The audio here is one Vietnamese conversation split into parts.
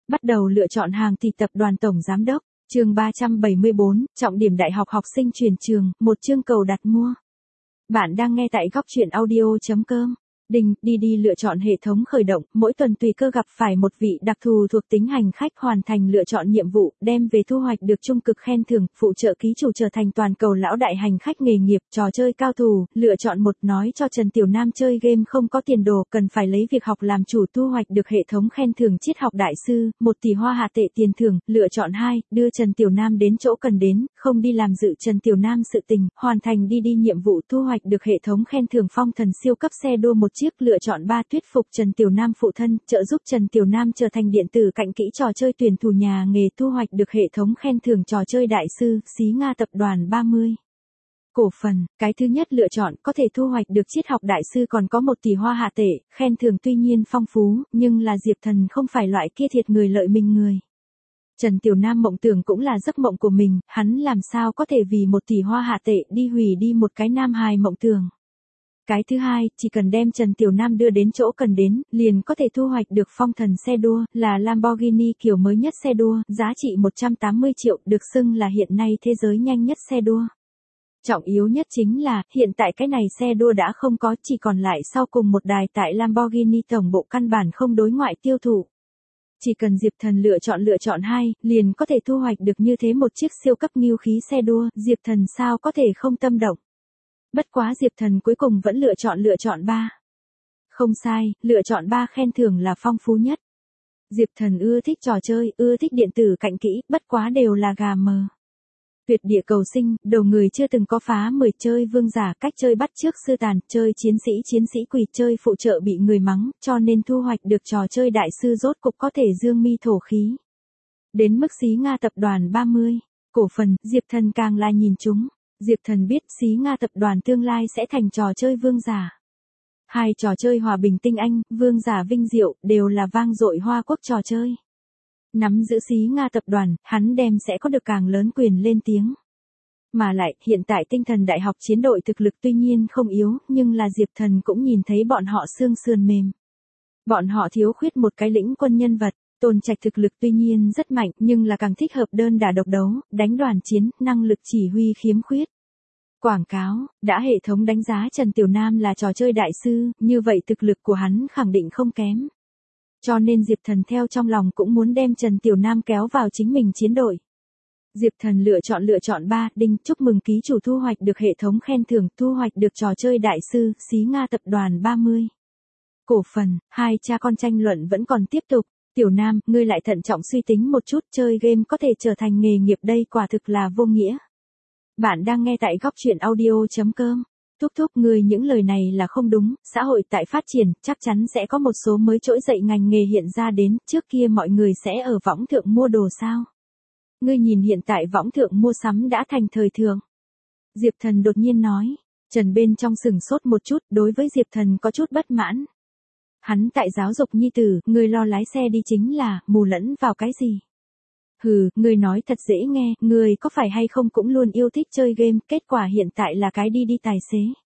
Bắt đầu lựa chọn hàng thì tập đoàn tổng giám đốc, chương 374, trọng điểm đại học học sinh chuyển trường, một chương cầu đặt mua. Bạn đang nghe tại góc truyện audio.com. Đi lựa chọn hệ thống khởi động, mỗi tuần tùy cơ gặp phải một vị đặc thù thuộc tính hành khách hoàn thành lựa chọn nhiệm vụ, đem về thu hoạch được trung cực khen thưởng, phụ trợ ký chủ trở thành toàn cầu lão đại hành khách nghề nghiệp, trò chơi cao thủ, lựa chọn một nói cho Trần Tiểu Nam chơi game không có tiền đồ, cần phải lấy việc học làm chủ thu hoạch được hệ thống khen thưởng triết học đại sư, 1 tỷ hoa hạ tệ tiền thưởng, lựa chọn 2, đưa Trần Tiểu Nam đến chỗ cần đến, không đi làm dự Trần Tiểu Nam sự tình, hoàn thành đi nhiệm vụ thu hoạch được hệ thống khen thưởng phong thần siêu cấp xe đua một chiếc, lựa chọn 3 thuyết phục Trần Tiểu Nam phụ thân, trợ giúp Trần Tiểu Nam trở thành điện tử cạnh kỹ trò chơi tuyển thủ nhà nghề thu hoạch được hệ thống khen thưởng trò chơi đại sư, xí Nga tập đoàn 30. Cổ phần, cái thứ nhất lựa chọn có thể thu hoạch được triết học đại sư còn có 1 tỷ hoa hạ tệ, khen thưởng tuy nhiên phong phú, nhưng là Diệp Thần không phải loại kia thiệt người lợi mình người. Trần Tiểu Nam mộng tưởng cũng là giấc mộng của mình, hắn làm sao có thể vì 1 tỷ hoa hạ tệ đi hủy đi một cái nam hài mộng tưởng. Cái thứ hai, chỉ cần đem Trần Tiểu Nam đưa đến chỗ cần đến, liền có thể thu hoạch được phong thần xe đua, là Lamborghini kiểu mới nhất xe đua, giá trị 180 triệu, được xưng là hiện nay thế giới nhanh nhất xe đua. Trọng yếu nhất chính là, hiện tại cái này xe đua đã không có, chỉ còn lại sau cùng một đài tại Lamborghini tổng bộ căn bản không đối ngoại tiêu thụ. Chỉ cần Diệp Thần lựa chọn 2, liền có thể thu hoạch được như thế một chiếc siêu cấp nghiêu khí xe đua, Diệp Thần sao có thể không tâm động. Bất quá Diệp Thần cuối cùng vẫn lựa chọn 3. Không sai, lựa chọn 3 khen thưởng là phong phú nhất. Diệp Thần ưa thích trò chơi, ưa thích điện tử cạnh kỹ, bất quá đều là gà mờ. Tuyệt địa cầu sinh, đầu người chưa từng có phá 10 chơi vương giả, cách chơi bắt chước sư tàn, chơi chiến sĩ quỳ, chơi phụ trợ bị người mắng, cho nên thu hoạch được trò chơi đại sư rốt cục có thể dương mi thổ khí. Đến mức xí Nga tập đoàn 30, cổ phần, Diệp Thần càng là nhìn chúng. Diệp Thần biết xí Nga tập đoàn tương lai sẽ thành trò chơi vương giả. 2 trò chơi hòa bình tinh anh, vương giả vinh diệu, đều là vang dội Hoa Quốc trò chơi. Nắm giữ xí Nga tập đoàn, hắn đem sẽ có được càng lớn quyền lên tiếng. Mà lại, hiện tại tinh thần đại học chiến đội thực lực tuy nhiên không yếu, nhưng là Diệp Thần cũng nhìn thấy bọn họ xương sườn mềm. Bọn họ thiếu khuyết một cái lĩnh quân nhân vật. Tôn Trạch thực lực tuy nhiên rất mạnh, nhưng là càng thích hợp đơn đả độc đấu, đánh đoàn chiến, năng lực chỉ huy khiếm khuyết. Quảng cáo, đã hệ thống đánh giá Trần Tiểu Nam là trò chơi đại sư, như vậy thực lực của hắn khẳng định không kém. Cho nên Diệp Thần theo trong lòng cũng muốn đem Trần Tiểu Nam kéo vào chính mình chiến đội. Diệp Thần lựa chọn 3, chúc mừng ký chủ thu hoạch được hệ thống khen thưởng, thu hoạch được trò chơi đại sư, xí Nga tập đoàn 30. Cổ phần, 2 cha con tranh luận vẫn còn tiếp tục. Tiểu Nam, ngươi lại thận trọng suy tính một chút, chơi game có thể trở thành nghề nghiệp đây quả thực là vô nghĩa. Bạn đang nghe tại góc truyện audio.com. Thúc ngươi những lời này là không đúng, xã hội tại phát triển, chắc chắn sẽ có một số mới trỗi dậy ngành nghề hiện ra đến, trước kia mọi người sẽ ở võng thượng mua đồ sao. Ngươi nhìn hiện tại võng thượng mua sắm đã thành thời thượng. Diệp Thần đột nhiên nói, Trần bên trong sừng sốt một chút, đối với Diệp Thần có chút bất mãn. Hắn tại giáo dục nhi tử, ngươi lo lái xe đi chính là, mù lẫn vào cái gì? Hừ, ngươi nói thật dễ nghe, ngươi có phải hay không cũng luôn yêu thích chơi game, kết quả hiện tại là cái đi tài xế.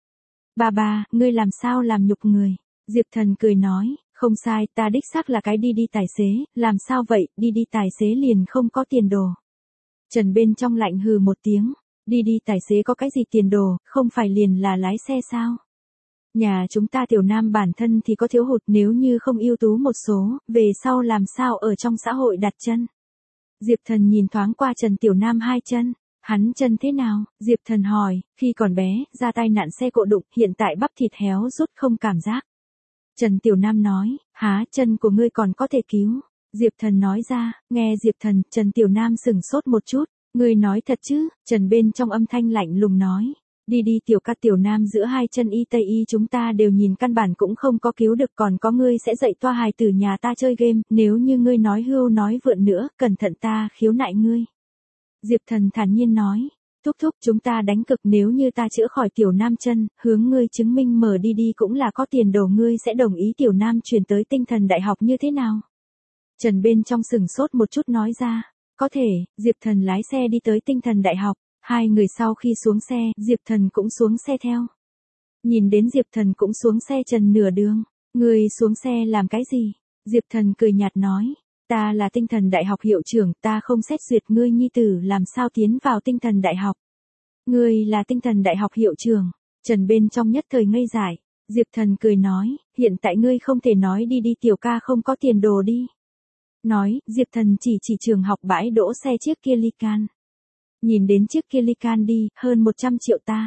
Ba, ngươi làm sao làm nhục người? Diệp Thần cười nói, không sai, ta đích xác là cái đi tài xế, làm sao vậy, đi tài xế liền không có tiền đồ. Trần bên trong lạnh hừ một tiếng, đi tài xế có cái gì tiền đồ, không phải liền là lái xe sao? Nhà chúng ta Tiểu Nam bản thân thì có thiếu hụt, nếu như không ưu tú một số, về sau làm sao ở trong xã hội đặt chân. Diệp Thần nhìn thoáng qua Trần Tiểu Nam 2 chân, hắn chân thế nào? Diệp Thần hỏi, khi còn bé, ra tai nạn xe cộ đụng, hiện tại bắp thịt héo rút không cảm giác. Trần Tiểu Nam nói, há, chân của ngươi còn có thể cứu. Diệp Thần nói ra, nghe Diệp Thần, Trần Tiểu Nam sửng sốt một chút, ngươi nói thật chứ? Trần bên trong âm thanh lạnh lùng nói. Đi tiểu ca Tiểu Nam giữa 2 chân y tây y chúng ta đều nhìn căn bản cũng không có cứu được, còn có ngươi sẽ dạy toa hài tử nhà ta chơi game, nếu như ngươi nói hưu nói vượn nữa, cẩn thận ta khiếu nại ngươi. Diệp Thần thản nhiên nói, thúc chúng ta đánh cực, nếu như ta chữa khỏi Tiểu Nam chân, hướng ngươi chứng minh mở đi cũng là có tiền đồ, ngươi sẽ đồng ý Tiểu Nam chuyển tới tinh thần đại học như thế nào? Trần bên trong sừng sốt một chút nói ra, có thể. Diệp Thần lái xe đi tới tinh thần đại học. 2 người sau khi xuống xe, Diệp Thần cũng xuống xe theo. Nhìn đến Diệp Thần cũng xuống xe Trần nửa đường, người xuống xe làm cái gì? Diệp Thần cười nhạt nói, Ta là tinh thần đại học hiệu trưởng, ta không xét duyệt ngươi nhi tử làm sao tiến vào tinh thần đại học. Ngươi là tinh thần đại học hiệu trưởng. Trần bên trong nhất thời ngây dại. Diệp Thần cười nói, hiện tại ngươi không thể nói đi đi tiểu ca không có tiền đồ đi. Nói, Diệp Thần chỉ trường học bãi đỗ xe chiếc kia Lycan. Nhìn đến chiếc kia Lycan đi, hơn 100 triệu ta.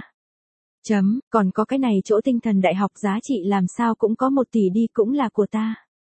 Còn có cái này chỗ tinh thần đại học giá trị làm sao cũng có 1 tỷ đi cũng là của ta.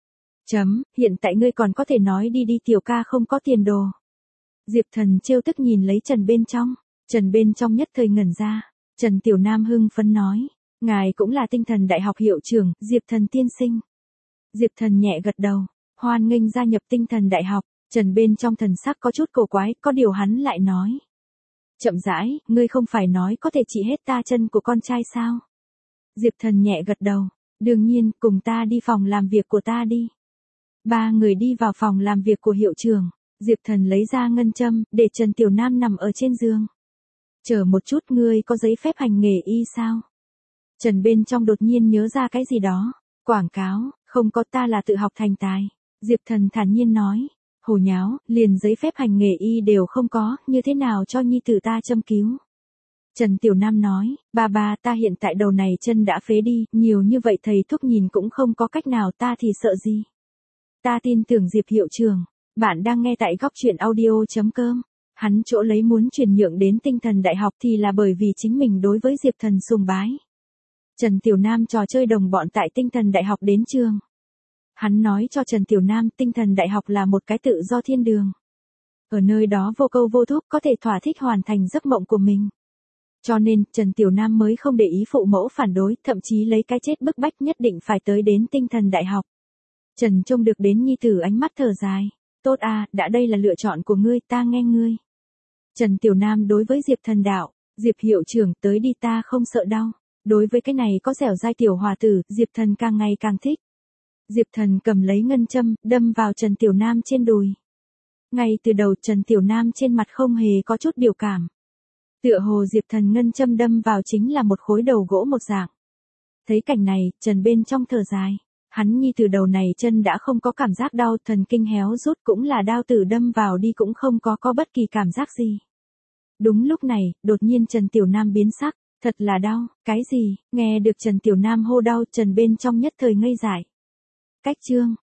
Hiện tại ngươi còn có thể nói đi đi tiểu ca không có tiền đồ. Diệp Thần trêu tức nhìn lấy Trần bên trong. Trần bên trong nhất thời ngẩn ra. Trần Tiểu Nam hưng phấn nói. Ngài cũng là tinh thần đại học hiệu trưởng, Diệp Thần tiên sinh. Diệp Thần nhẹ gật đầu. Hoan nghênh gia nhập tinh thần đại học. Trần bên trong thần sắc có chút cổ quái, có điều hắn lại nói. Chậm rãi, ngươi không phải nói có thể trị hết ta chân của con trai sao? Diệp Thần nhẹ gật đầu. Đương nhiên, cùng ta đi phòng làm việc của ta đi. 3 người đi vào phòng làm việc của hiệu trưởng. Diệp Thần lấy ra ngân châm, để Trần Tiểu Nam nằm ở trên giường. Chờ một chút, ngươi có giấy phép hành nghề y sao? Trần bên trong đột nhiên nhớ ra cái gì đó. Quảng cáo, không có, ta là tự học thành tài. Diệp Thần thản nhiên nói. Hồ nháo, liền giấy phép hành nghề y đều không có, như thế nào cho nhi tử ta châm cứu? Trần Tiểu Nam nói, ba ta hiện tại đầu này chân đã phế đi, nhiều như vậy thầy thuốc nhìn cũng không có cách nào, ta thì sợ gì? Ta tin tưởng Diệp hiệu trưởng. Bạn đang nghe tại góc truyện audio.com. Hắn chỗ lấy muốn chuyển nhượng đến tinh thần đại học thì là bởi vì chính mình đối với Diệp Thần sùng bái. Trần Tiểu Nam trò chơi đồng bọn tại tinh thần đại học đến trường. Hắn nói cho Trần Tiểu Nam tinh thần đại học là một cái tự do thiên đường. Ở nơi đó vô câu vô thúc có thể thỏa thích hoàn thành giấc mộng của mình. Cho nên, Trần Tiểu Nam mới không để ý phụ mẫu phản đối, thậm chí lấy cái chết bức bách nhất định phải tới đến tinh thần đại học. Trần trông được đến nhi tử ánh mắt thở dài. Tốt à, đã đây là lựa chọn của ngươi, ta nghe ngươi. Trần Tiểu Nam đối với Diệp Thần đạo, Diệp hiệu trưởng tới đi ta không sợ đau. Đối với cái này có dẻo dai tiểu hòa tử, Diệp Thần càng ngày càng thích. Diệp Thần cầm lấy ngân châm, đâm vào Trần Tiểu Nam trên đùi. Ngay từ đầu Trần Tiểu Nam trên mặt không hề có chút biểu cảm. Tựa hồ Diệp Thần ngân châm đâm vào chính là một khối đầu gỗ một dạng. Thấy cảnh này, Trần bên trong thở dài. Hắn nhi từ đầu này chân đã không có cảm giác đau, thần kinh héo rút cũng là đao tử đâm vào đi cũng không có bất kỳ cảm giác gì. Đúng lúc này, đột nhiên Trần Tiểu Nam biến sắc, thật là đau, cái gì? Nghe được Trần Tiểu Nam hô đau, Trần bên trong nhất thời ngây dại. Cách chương